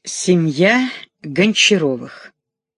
Семья Гончаровых.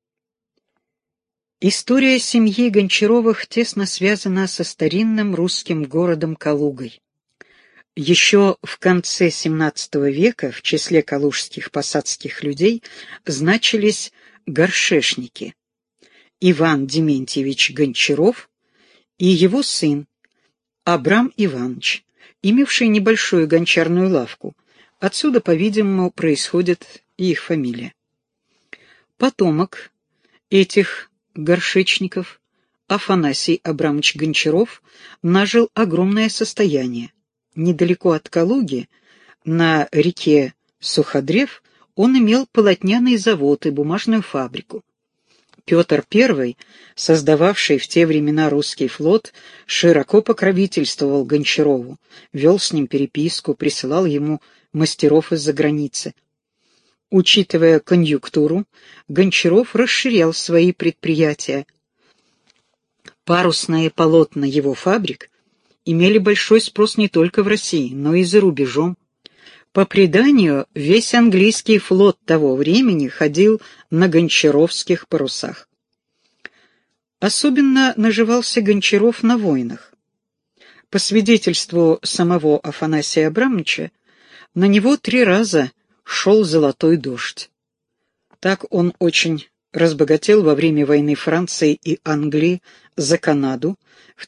История семьи Гончаровых тесно связана со старинным русским городом Калугой. Еще в конце XVII века в числе калужских посадских людей значились горшешники Иван Дементьевич Гончаров и его сын Абрам Иванович, имевший небольшую гончарную лавку. Отсюда, по-видимому, происходит и их фамилия. Потомок этих горшечников, Афанасий Абрамович Гончаров, нажил огромное состояние. Недалеко от Калуги, на реке Суходрев, он имел полотняный завод и бумажную фабрику. Петр I, создававший в те времена русский флот, широко покровительствовал Гончарову, вел с ним переписку, присылал ему мастеров из-за границы. Учитывая конъюнктуру, Гончаров расширял свои предприятия. Парусные полотна его фабрик имели большой спрос не только в России, но и за рубежом. По преданию, весь английский флот того времени ходил на гончаровских парусах. Особенно наживался Гончаров на войнах. По свидетельству самого Афанасия Абрамовича, на него 3 раза шел золотой дождь. Так он очень разбогател во время войны Франции и Англии за Канаду в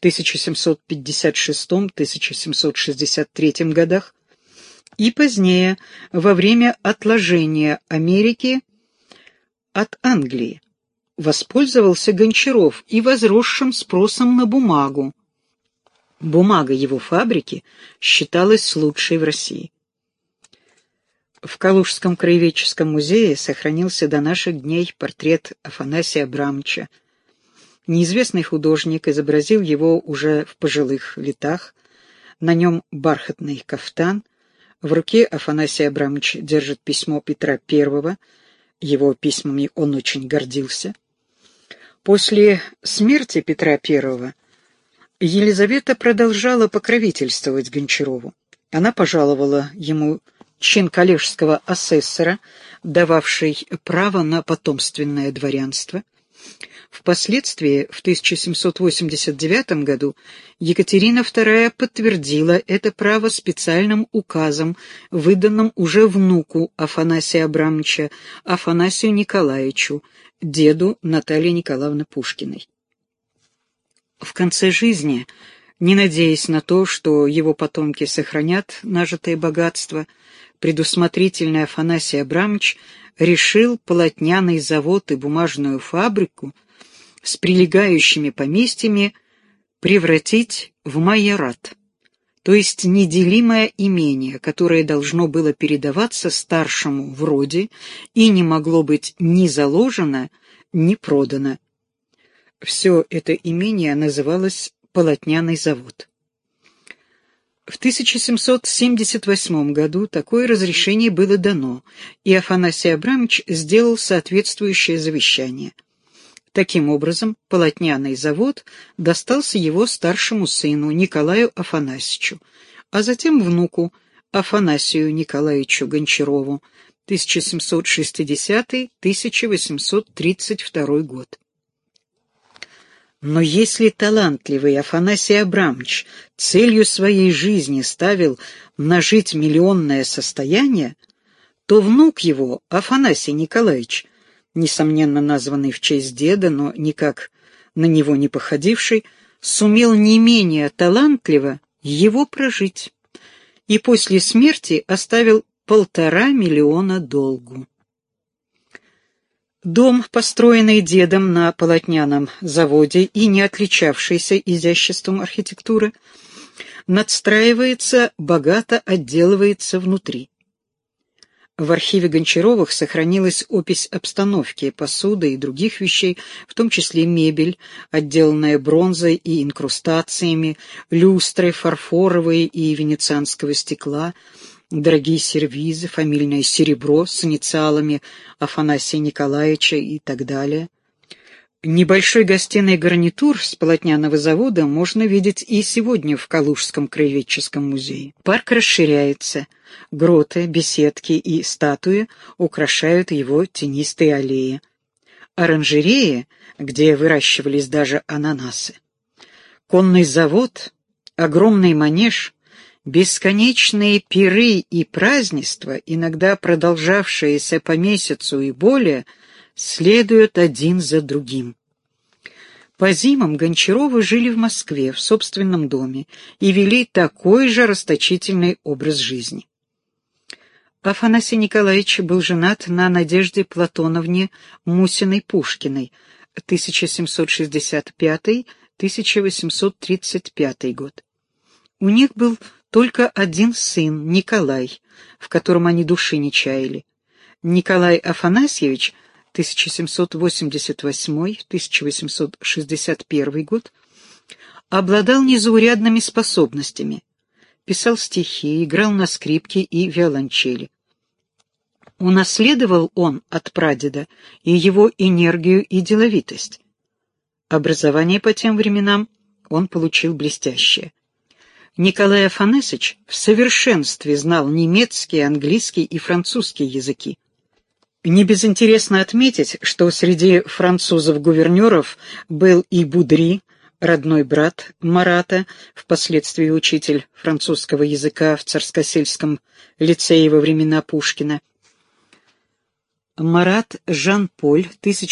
1756-1763 годах и позднее во время отложения Америки от Англии. Воспользовался Гончаров и возросшим спросом на бумагу. Бумага его фабрики считалась лучшей в России. В Калужском краеведческом музее сохранился до наших дней портрет Афанасия Абрамовича. Неизвестный художник изобразил его уже в пожилых летах. На нем бархатный кафтан. В руке Афанасий Абрамович держит письмо Петра I. Его письмами он очень гордился. После смерти Петра I Елизавета продолжала покровительствовать Гончарову. Она пожаловала ему чин коллежского асессора, дававший право на потомственное дворянство. Впоследствии, в 1789 году, Екатерина II подтвердила это право специальным указом, выданным уже внуку Афанасия Абрамовича, Афанасию Николаевичу, деду Натальи Николаевны Пушкиной. В конце жизни, не надеясь на то, что его потомки сохранят нажитое богатство, предусмотрительный Афанасий Абрамович решил полотняный завод и бумажную фабрику с прилегающими поместьями превратить в майорат, то есть неделимое имение, которое должно было передаваться старшему в роде и не могло быть ни заложено, ни продано. Все это имение называлось полотняный завод. В 1778 году такое разрешение было дано, и Афанасий Абрамович сделал соответствующее завещание. Таким образом, полотняный завод достался его старшему сыну Николаю Афанасьевичу, а затем внуку Афанасию Николаевичу Гончарову, 1760-1832 год. Но если талантливый Афанасий Абрамович целью своей жизни ставил нажить миллионное состояние, то внук его, Афанасий Николаевич, несомненно названный в честь деда, но никак на него не походивший, сумел не менее талантливо его прожить и после смерти оставил 1,5 миллиона долгу. Дом, построенный дедом на полотняном заводе и не отличавшийся изяществом архитектуры, надстраивается, богато отделывается внутри. В архиве Гончаровых сохранилась опись обстановки, посуды и других вещей, в том числе мебель, отделанная бронзой и инкрустациями, люстры фарфоровые и венецианского стекла, дорогие сервизы, фамильное серебро с инициалами Афанасия Николаевича и так далее. Небольшой гостиный гарнитур с полотняного завода можно видеть и сегодня в Калужском краеведческом музее. Парк расширяется. Гроты, беседки и статуи украшают его тенистые аллеи. Оранжереи, где выращивались даже ананасы. Конный завод, огромный манеж, бесконечные пиры и празднества, иногда продолжавшиеся по месяцу и более, следуют один за другим. По зимам Гончаровы жили в Москве, в собственном доме, и вели такой же расточительный образ жизни. Афанасий Николаевич был женат на Надежде Платоновне Мусиной-Пушкиной, 1765-1835 год. У них был только один сын, Николай, в котором они души не чаяли. Николай Афанасьевич, 1788-1861 год, обладал незаурядными способностями. Писал стихи, играл на скрипке и виолончели. Унаследовал он от прадеда и его энергию и деловитость. Образование по тем временам он получил блестящее. Николай Афанасьевич в совершенстве знал немецкий, английский и французский языки. Не безинтересно отметить, что среди французов-гувернеров был и Будри, родной брат Марата, впоследствии учитель французского языка в Царскосельском лицее во времена Пушкина. Марат Жан-Поль,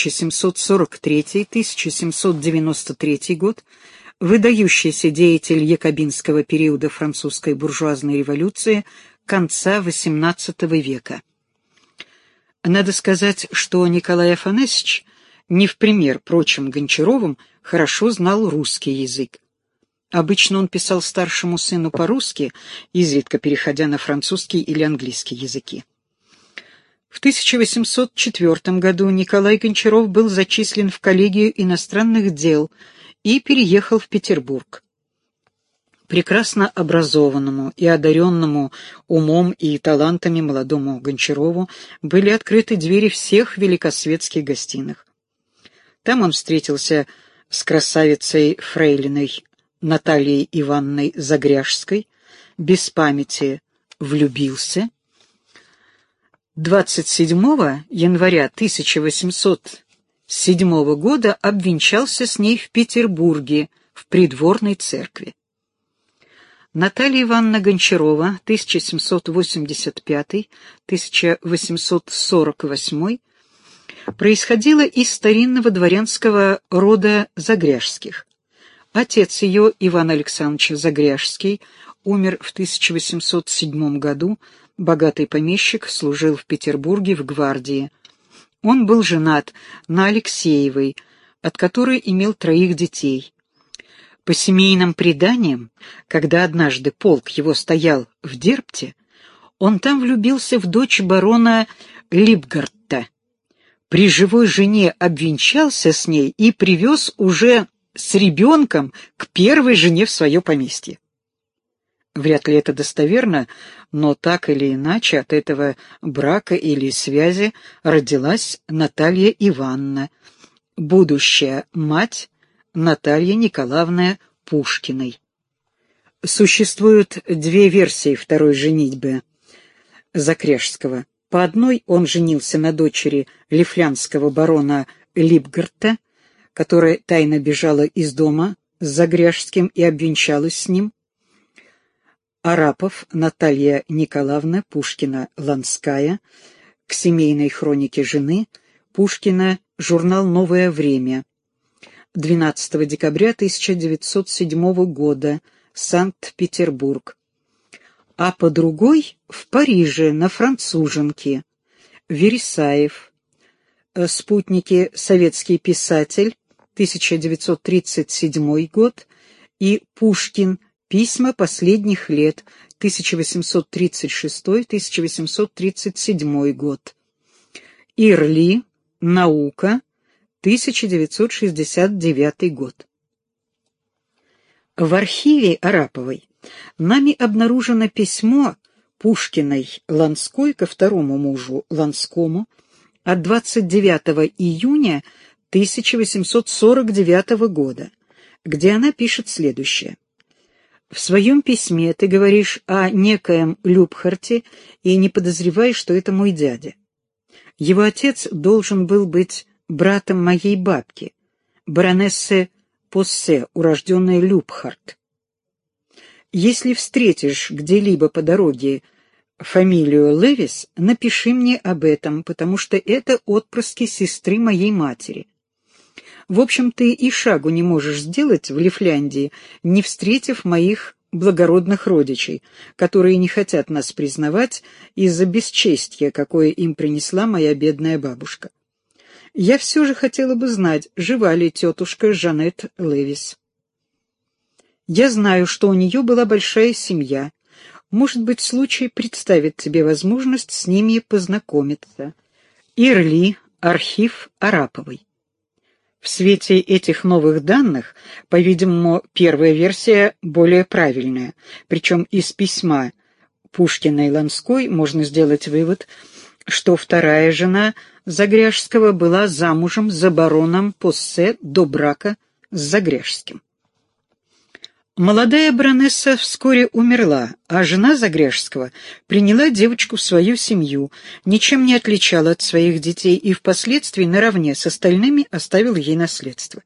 1743-1793 год, выдающийся деятель якобинского периода французской буржуазной революции конца XVIII века. Надо сказать, что Николай Афанасьевич, не в пример прочим Гончаровым, хорошо знал русский язык. Обычно он писал старшему сыну по-русски, изредка переходя на французский или английский языки. В 1804 году Николай Гончаров был зачислен в коллегию иностранных дел и переехал в Петербург. Прекрасно образованному и одаренному умом и талантами молодому Гончарову были открыты двери всех великосветских гостиных. Там он встретился с красавицей фрейлиной Натальей Ивановной Загряжской, без памяти влюбился. 27 января 1807 года обвенчался с ней в Петербурге в придворной церкви. Наталья Ивановна Гончарова, 1785-1848, происходила из старинного дворянского рода Загряжских. Отец ее, Иван Александрович Загряжский, умер в 1807 году, богатый помещик, служил в Петербурге в гвардии. Он был женат на Алексеевой, от которой имел 3 детей. По семейным преданиям, когда однажды полк его стоял в Дербте, он там влюбился в дочь барона Липгарта. При живой жене обвенчался с ней и привез уже с ребенком к первой жене в свое поместье. Вряд ли это достоверно, но так или иначе от этого брака или связи родилась Наталья Ивановна, будущая мать Натальи Николаевны Пушкиной. Существуют 2 версии второй женитьбы Загряжского. По одной он женился на дочери лифлянского барона Липгарта, которая тайно бежала из дома с Загряжским и обвенчалась с ним. Арапов Наталья Николаевна Пушкина-Ланская, к семейной хронике жены, Пушкина, журнал «Новое время», 12 декабря 1907 года, Санкт-Петербург. А по другой — в Париже, на француженке, Вересаев, спутники «Советский писатель», 1937 год, и Пушкин, письма последних лет, 1836-1837 год. Ирли, наука, 1969 год. В архиве Араповой нами обнаружено письмо Пушкиной Ланской ко второму мужу Ланскому от 29 июня 1849 года, где она пишет следующее. «В своем письме ты говоришь о некоем Любхарте и не подозреваешь, что это мой дядя. Его отец должен был быть братом моей бабки, баронессы Поссе, урожденной Любхарт. Если встретишь где-либо по дороге фамилию Левис, напиши мне об этом, потому что это отпрыски сестры моей матери. В общем, ты и шагу не можешь сделать в Лифляндии, не встретив моих благородных родичей, которые не хотят нас признавать из-за бесчестия, какое им принесла моя бедная бабушка. Я все же хотела бы знать, жива ли тетушка Жанет Левис. Я знаю, что у нее была большая семья. Может быть, случай представит тебе возможность с ними познакомиться. Ирли, архив Араповой». В свете этих новых данных, по-видимому, первая версия более правильная, причем из письма Пушкина и Ланской можно сделать вывод, что вторая жена Загряжского была замужем за бароном Поссе до брака с Загряжским. Молодая баронесса вскоре умерла, а жена Загряжского приняла девочку в свою семью, ничем не отличала от своих детей и впоследствии наравне с остальными оставила ей наследство.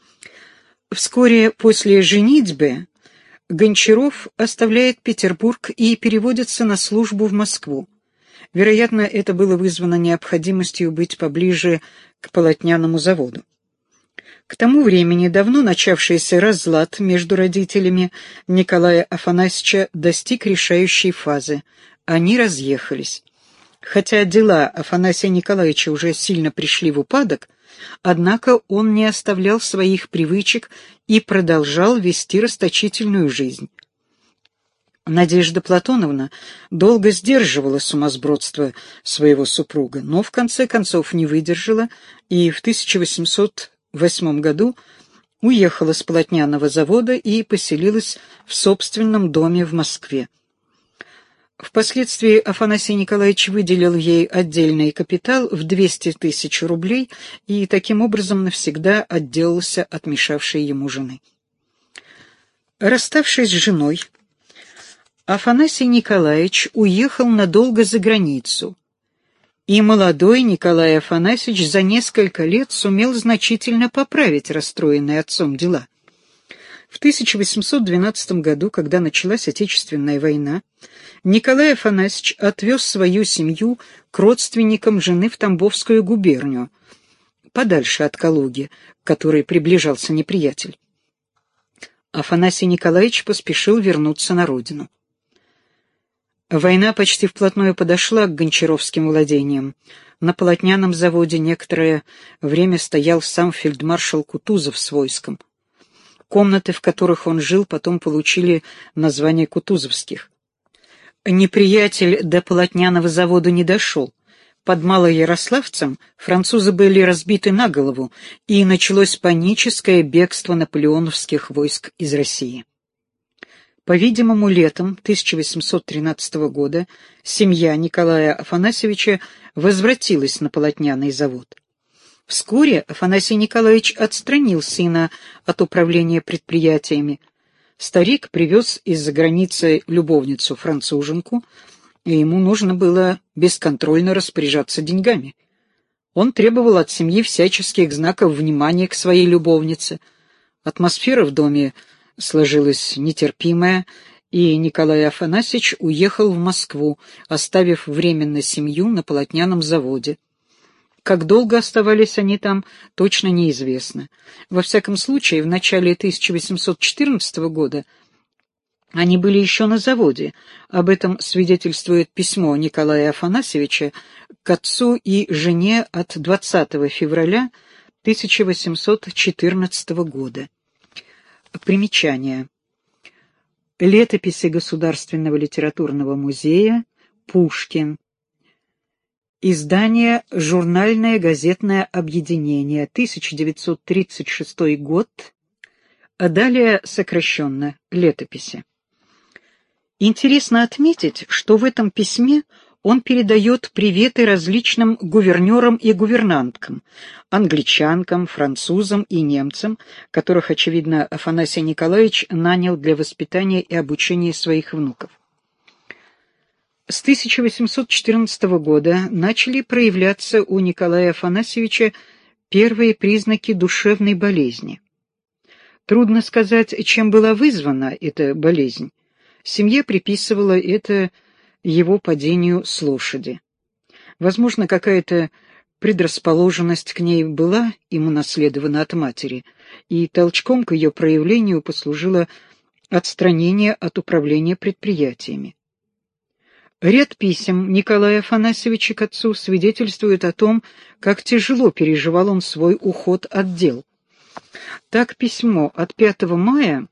Вскоре после женитьбы Гончаров оставляет Петербург и переводится на службу в Москву. Вероятно, это было вызвано необходимостью быть поближе к полотняному заводу. К тому времени давно начавшийся разлад между родителями Николая Афанасьевича достиг решающей фазы. Они разъехались. Хотя дела Афанасия Николаевича уже сильно пришли в упадок, однако он не оставлял своих привычек и продолжал вести расточительную жизнь. Надежда Платоновна долго сдерживала сумасбродство своего супруга, но в конце концов не выдержала и в 1808 году уехала с полотняного завода и поселилась в собственном доме в Москве. Впоследствии Афанасий Николаевич выделил ей отдельный капитал в 200 тысяч рублей и таким образом навсегда отделался от мешавшей ему жены. Расставшись с женой, Афанасий Николаевич уехал надолго за границу, и молодой Николай Афанасьевич за несколько лет сумел значительно поправить расстроенные отцом дела. В 1812 году, когда началась Отечественная война, Николай Афанасьевич отвез свою семью к родственникам жены в Тамбовскую губернию, подальше от Калуги, к которой приближался неприятель. Афанасий Николаевич поспешил вернуться на родину. Война почти вплотную подошла к гончаровским владениям. На полотняном заводе некоторое время стоял сам фельдмаршал Кутузов с войском. Комнаты, в которых он жил, потом получили название Кутузовских. Неприятель до полотняного завода не дошел. Под Малоярославцем французы были разбиты на голову, и началось паническое бегство наполеоновских войск из России. По-видимому, летом 1813 года семья Николая Афанасьевича возвратилась на полотняный завод. Вскоре Афанасий Николаевич отстранил сына от управления предприятиями. Старик привез из-за границы любовницу-француженку, и ему нужно было бесконтрольно распоряжаться деньгами. Он требовал от семьи всяческих знаков внимания к своей любовнице. Атмосфера в доме сложилась нетерпимая, и Николай Афанасьевич уехал в Москву, оставив временно семью на полотняном заводе. Как долго оставались они там, точно неизвестно. Во всяком случае, в начале 1814 года они были еще на заводе. Об этом свидетельствует письмо Николая Афанасьевича к отцу и жене от 20 февраля 1814 года. Примечание. Летописи Государственного литературного музея, Пушкин. Издание «Журнальное газетное объединение», 1936 год, а далее сокращенно «Летописи». Интересно отметить, что в этом письме Он передает приветы различным гувернерам и гувернанткам, англичанкам, французам и немцам, которых, очевидно, Афанасий Николаевич нанял для воспитания и обучения своих внуков. С 1814 года начали проявляться у Николая Афанасьевича первые признаки душевной болезни. Трудно сказать, чем была вызвана эта болезнь. Семья приписывала это его падению с лошади. Возможно, какая-то предрасположенность к ней была им унаследована от матери, и толчком к ее проявлению послужило отстранение от управления предприятиями. Ряд писем Николая Афанасьевича к отцу свидетельствует о том, как тяжело переживал он свой уход от дел. Так, письмо от 5 мая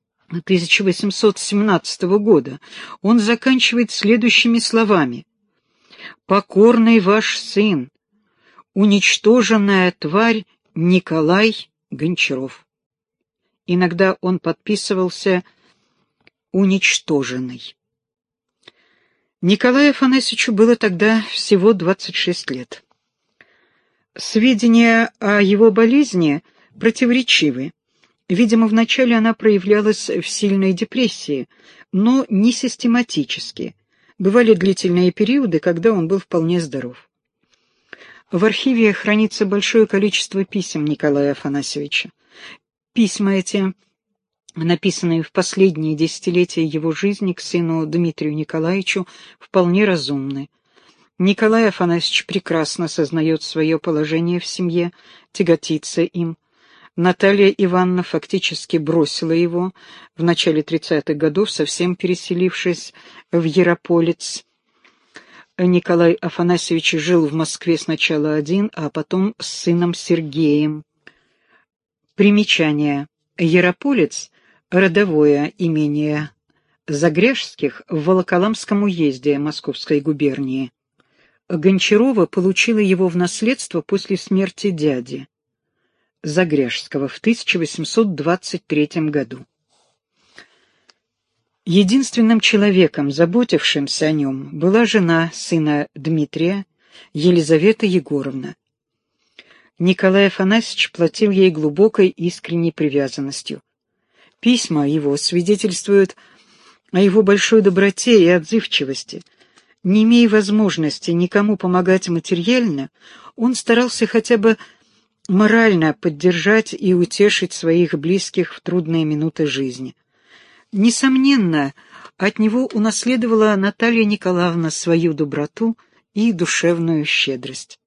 1817 года он заканчивает следующими словами: «Покорный ваш сын, уничтоженная тварь Николай Гончаров». Иногда он подписывался «уничтоженный». Николаю Афанасьевичу было тогда всего 26 лет. Сведения о его болезни противоречивы. Видимо, вначале она проявлялась в сильной депрессии, но не систематически. Бывали длительные периоды, когда он был вполне здоров. В архиве хранится большое количество писем Николая Афанасьевича. Письма эти, написанные в последние десятилетия его жизни к сыну Дмитрию Николаевичу, вполне разумны. Николай Афанасьевич прекрасно сознает свое положение в семье, тяготится им. Наталья Ивановна фактически бросила его в начале 30-х годов, совсем переселившись в Ярополец. Николай Афанасьевич жил в Москве сначала один, а потом с сыном Сергеем. Примечание. Ярополец — родовое имение Загряжских в Волоколамском уезде Московской губернии. Гончарова получила его в наследство после смерти дяди Загряжского в 1823 году. Единственным человеком, заботившимся о нем, была жена сына Дмитрия, Елизавета Егоровна. Николай Афанасьевич платил ей глубокой искренней привязанностью. Письма его свидетельствуют о его большой доброте и отзывчивости. Не имея возможности никому помогать материально, он старался хотя бы морально поддержать и утешить своих близких в трудные минуты жизни. Несомненно, от него унаследовала Наталья Николаевна свою доброту и душевную щедрость.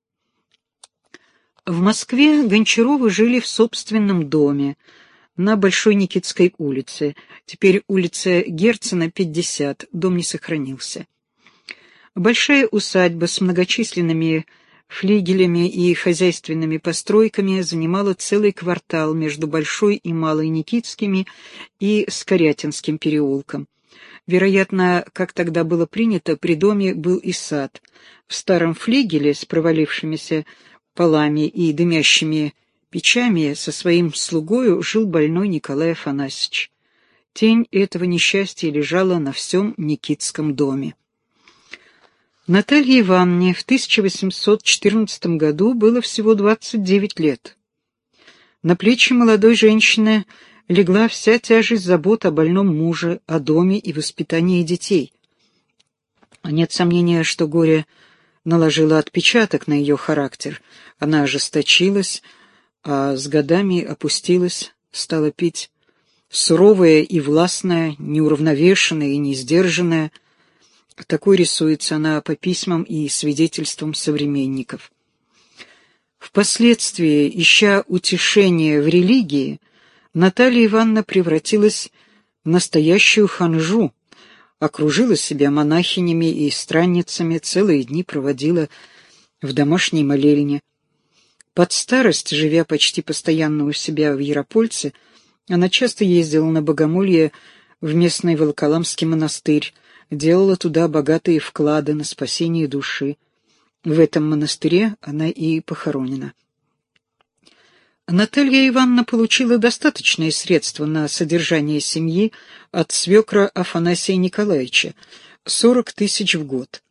В Москве Гончаровы жили в собственном доме на Большой Никитской улице, теперь улица Герцена, 50, дом не сохранился. Большая усадьба с многочисленными флигелями и хозяйственными постройками занимала целый квартал между Большой и Малой Никитскими и Скорятинским переулком. Вероятно, как тогда было принято, при доме был и сад. В старом флигеле с провалившимися полами и дымящими печами со своим слугою жил больной Николай Афанасьевич. Тень этого несчастья лежала на всем Никитском доме. Наталье Ивановне в 1814 году было всего 29 лет. На плечи молодой женщины легла вся тяжесть забот о больном муже, о доме и воспитании детей. Нет сомнения, что горе наложило отпечаток на ее характер. Она ожесточилась, а с годами опустилась, стала пить. Суровая и властная, неуравновешенная и несдержанная. Такой рисуется она по письмам и свидетельствам современников. Впоследствии, ища утешения в религии, Наталья Ивановна превратилась в настоящую ханжу, окружила себя монахинями и странницами, целые дни проводила в домашней молельне. Под старость, живя почти постоянно у себя в Яропольце, она часто ездила на богомолье в местный Волоколамский монастырь, делала туда богатые вклады на спасение души. В этом монастыре она и похоронена. Наталья Ивановна получила достаточные средства на содержание семьи от свекра Афанасия Николаевича — 40 000 в год.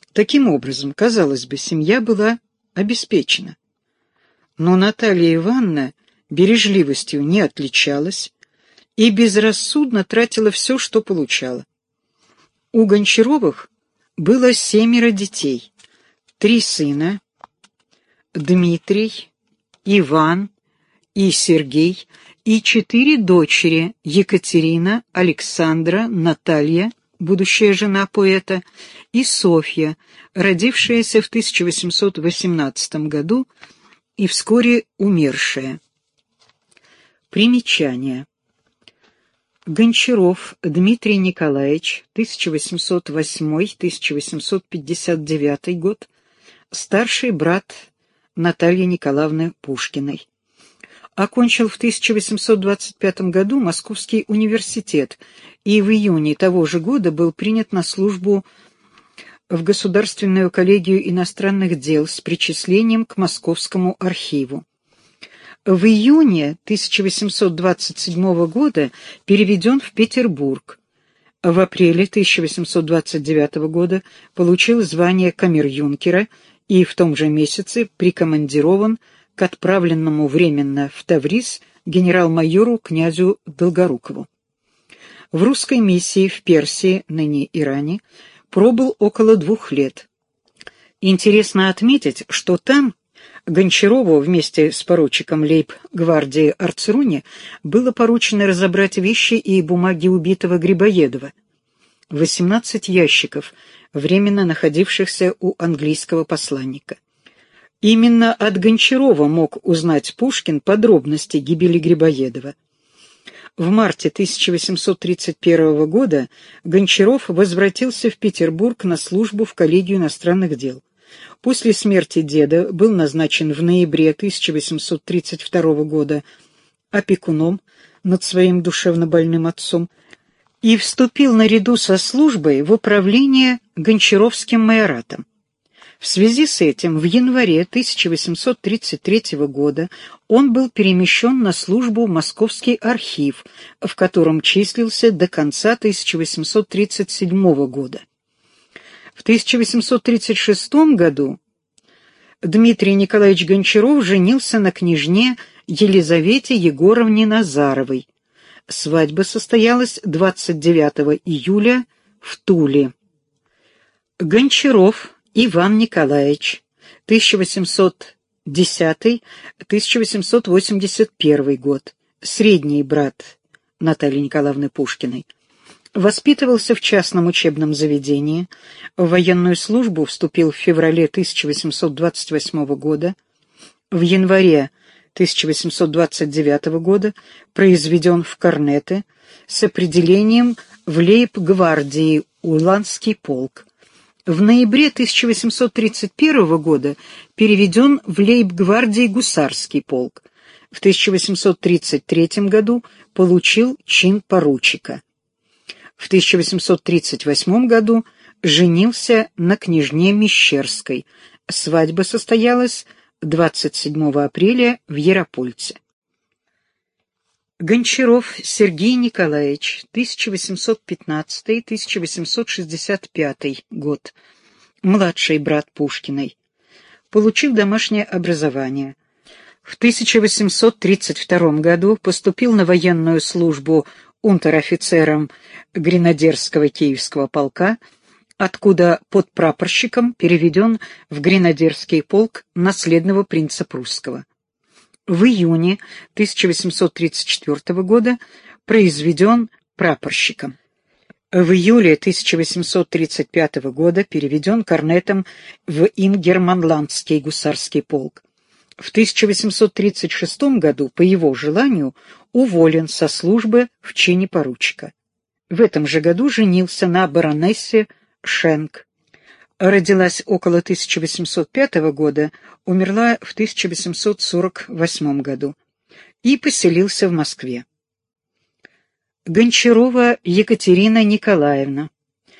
Таким образом, казалось бы, семья была обеспечена. Но Наталья Ивановна бережливостью не отличалась и безрассудно тратила все, что получала. У Гончаровых было 7 детей, 3 сына, Дмитрий, Иван и Сергей, и 4 дочери: Екатерина, Александра, Наталья, будущая жена поэта, и Софья, родившаяся в 1818 году и вскоре умершая. Примечание. Гончаров Дмитрий Николаевич, 1808-1859 год, старший брат Натальи Николаевны Пушкиной. Окончил в 1825 году Московский университет и в июне того же года был принят на службу в Государственную коллегию иностранных дел с причислением к Московскому архиву. В июне 1827 года переведен в Петербург. В апреле 1829 года получил звание камер-юнкера и в том же месяце прикомандирован к отправленному временно в Таврис генерал-майору князю Долгорукову. В русской миссии в Персии, ныне Иране, пробыл около 2 лет. Интересно отметить, что там Гончарову вместе с поручиком лейб-гвардии Арцруни было поручено разобрать вещи и бумаги убитого Грибоедова. 18 ящиков, временно находившихся у английского посланника. Именно от Гончарова мог узнать Пушкин подробности гибели Грибоедова. В марте 1831 года Гончаров возвратился в Петербург на службу в коллегию иностранных дел. После смерти деда был назначен в ноябре 1832 года опекуном над своим душевнобольным отцом и вступил наряду со службой в управление Гончаровским майоратом. В связи с этим в январе 1833 года он был перемещен на службу в Московский архив, в котором числился до конца 1837 года. В 1836 году Дмитрий Николаевич Гончаров женился на княжне Елизавете Егоровне Назаровой. Свадьба состоялась 29 июля в Туле. Гончаров Иван Николаевич, 1810-1881 год, средний брат Натальи Николаевны Пушкиной. Воспитывался в частном учебном заведении, в военную службу вступил в феврале 1828 года, в январе 1829 года произведен в корнеты с определением в лейб-гвардии Уланский полк. В ноябре 1831 года переведен в лейб-гвардии Гусарский полк. В 1833 году получил чин поручика. В 1838 году женился на княжне Мещерской. Свадьба состоялась 27 апреля в Яропольце. Гончаров Сергей Николаевич, 1815-1865 год, младший брат Пушкиной. Получил домашнее образование. В 1832 году поступил на военную службу унтер-офицером гренадерского Киевского полка, откуда подпрапорщиком переведен в гренадерский полк наследного принца прусского. В июне 1834 года произведен прапорщиком. В июле 1835 года переведен корнетом в Ингерманландский гусарский полк. В 1836 году, по его желанию, уволен со службы в чине поручика. В этом же году женился на баронессе Шенк. Родилась около 1805 года, умерла в 1848 году и поселился в Москве. Гончарова Екатерина Николаевна,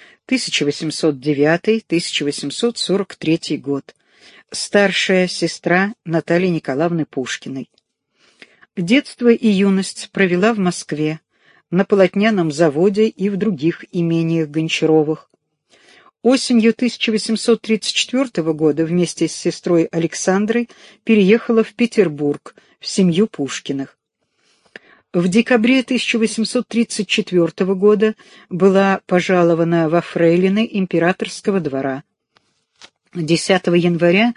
1809-1843 год, старшая сестра Натальи Николаевны Пушкиной. Детство и юность провела в Москве, на полотняном заводе и в других имениях Гончаровых. Осенью 1834 года вместе с сестрой Александрой переехала в Петербург в семью Пушкиных. В декабре 1834 года была пожалована во фрейлины императорского двора. 10 января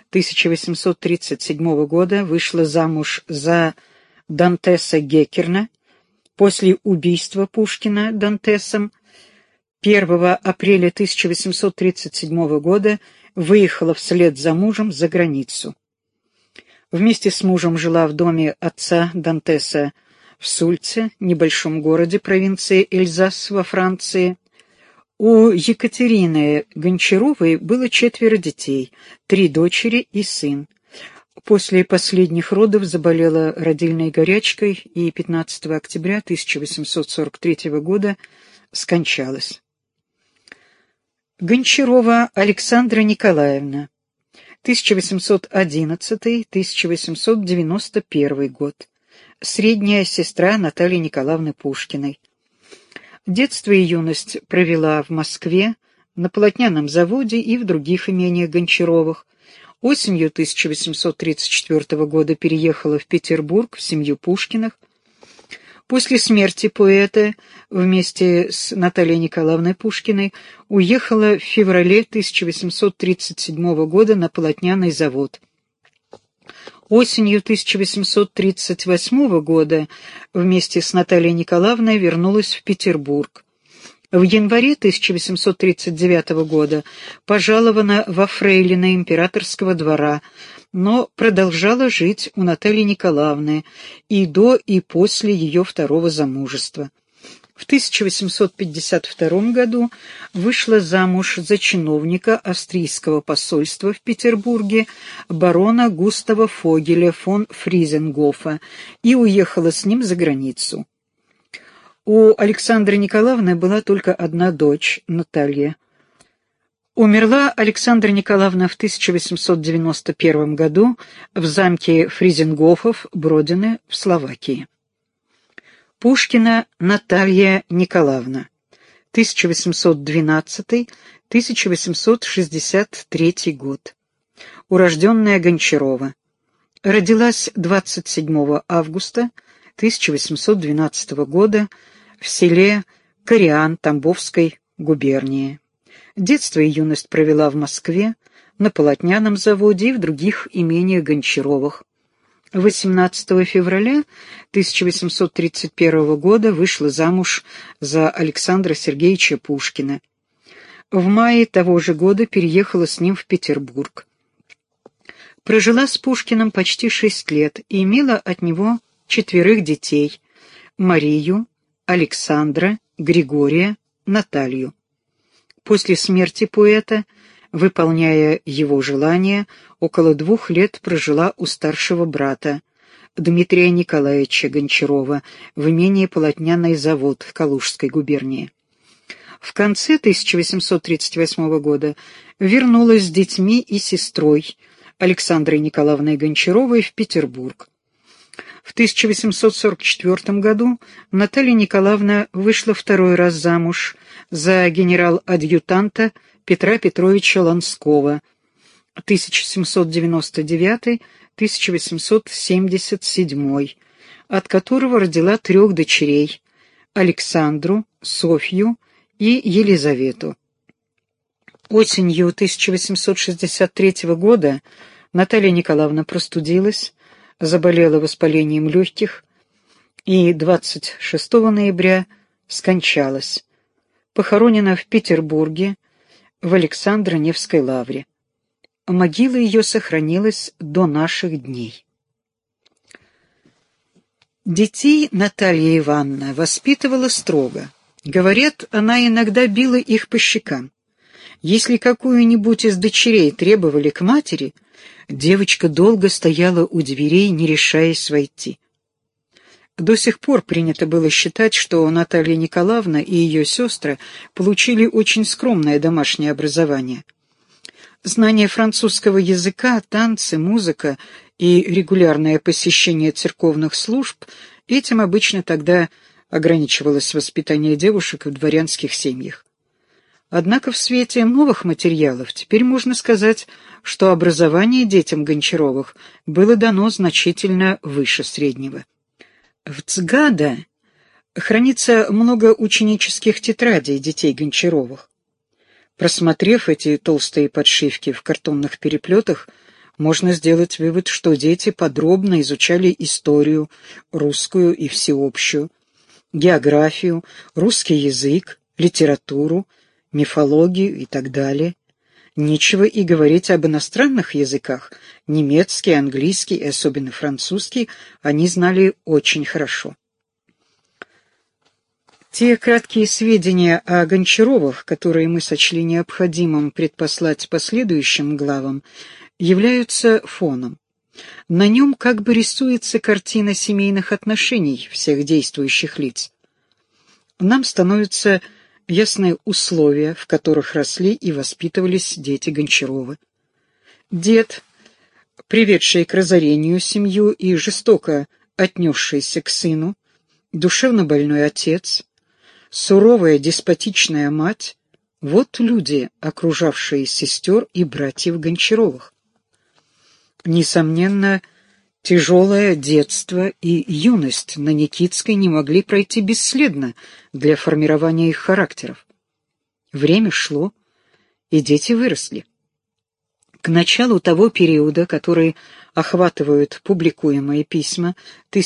1837 года вышла замуж за Дантеса Геккерна. После убийства Пушкина Дантесом 1 апреля 1837 года выехала вслед за мужем за границу. Вместе с мужем жила в доме отца Дантеса в Сульце, небольшом городе провинции Эльзас во Франции. У Екатерины Гончаровой было 4 детей, 3 дочери и сын. После последних родов заболела родильной горячкой и 15 октября 1843 года скончалась. Гончарова Александра Николаевна, 1811-1891 год, средняя сестра Натальи Николаевны Пушкиной. Детство и юность провела в Москве, на полотняном заводе и в других имениях Гончаровых. Осенью 1834 года переехала в Петербург в семью Пушкиных. После смерти поэта вместе с Натальей Николаевной Пушкиной уехала в феврале 1837 года на полотняный завод. Осенью 1838 года вместе с Натальей Николаевной вернулась в Петербург. В январе 1839 года пожалована во фрейлины императорского двора, но продолжала жить у Натальи Николаевны и до и после ее второго замужества. В 1852 году вышла замуж за чиновника австрийского посольства в Петербурге барона Густава Фогеля фон Фризенгофа и уехала с ним за границу. У Александры Николаевны была только одна дочь, Наталья. Умерла Александра Николаевна в 1891 году в замке Фризенгофов Бродино в Словакии. Пушкина Наталья Николаевна, 1812-1863 год. Урожденная Гончарова. Родилась 27 августа 1812 года в селе Кориан Тамбовской губернии. Детство и юность провела в Москве, на полотняном заводе и в других имениях Гончаровых. 18 февраля 1831 года вышла замуж за Александра Сергеевича Пушкина. В мае того же года переехала с ним в Петербург. Прожила с Пушкиным почти 6 лет и имела от него 4 детей – Марию, Александра, Григория, Наталью. После смерти поэта, выполняя его желания, около 2 лет прожила у старшего брата Дмитрия Николаевича Гончарова в имении Полотняный завод в Калужской губернии. В конце 1838 года вернулась с детьми и сестрой Александрой Николаевной Гончаровой в Петербург. В 1844 году Наталья Николаевна вышла 2 раз замуж за генерал-адъютанта Петра Петровича Ланского, 1799-1877, от которого родила 3 дочерей – Александру, Софью и Елизавету. Осенью 1863 года Наталья Николаевна простудилась, заболела воспалением легких и 26 ноября скончалась. Похоронена в Петербурге в Александро-Невской лавре. Могила ее сохранилась до наших дней. Детей Наталья Ивановна воспитывала строго. Говорят, она иногда била их по щекам. Если какую-нибудь из дочерей требовали к матери, девочка долго стояла у дверей, не решаясь войти. До сих пор принято было считать, что Наталья Николаевна и ее сестры получили очень скромное домашнее образование. Знание французского языка, танцы, музыка и регулярное посещение церковных служб — этим обычно тогда ограничивалось воспитание девушек в дворянских семьях. Однако в свете новых материалов теперь можно сказать, что образование детям Гончаровых было дано значительно выше среднего. В ЦГАДа хранится много ученических тетрадей детей Гончаровых. Просмотрев эти толстые подшивки в картонных переплетах, можно сделать вывод, что дети подробно изучали историю, русскую и всеобщую, географию, русский язык, литературу, мифологию и так далее. Нечего и говорить об иностранных языках. Немецкий, английский и особенно французский они знали очень хорошо. Те краткие сведения о Гончаровых, которые мы сочли необходимым предпослать последующим главам, являются фоном. На нем как бы рисуется картина семейных отношений всех действующих лиц. Нам становятся ясны условия, в которых росли и воспитывались дети Гончаровы. Дед, приведший к разорению семью и жестоко отнесшийся к сыну, душевно больной отец, суровая деспотичная мать — вот люди, окружавшие сестер и братьев Гончаровых. Несомненно, тяжелое детство и юность на Никитской не могли пройти бесследно для формирования их характеров. Время шло, и дети выросли. К началу того периода, который охватывают публикуемые письма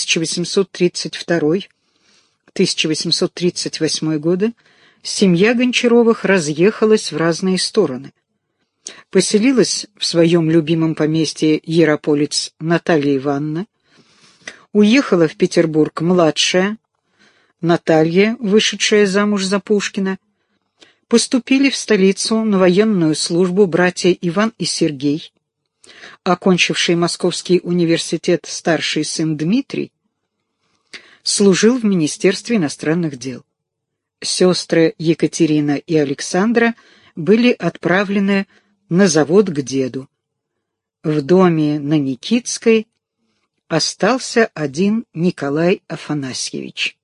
1832-1838 годы, семья Гончаровых разъехалась в разные стороны. Поселилась в своем любимом поместье Ярополец Наталья Ивановна, уехала в Петербург младшая Наталья, вышедшая замуж за Пушкина, поступили в столицу на военную службу братья Иван и Сергей, окончивший Московский университет старший сын Дмитрий, служил в Министерстве иностранных дел. Сестры Екатерина и Александра были отправлены на завод к деду. В доме на Никитской остался один Николай Афанасьевич.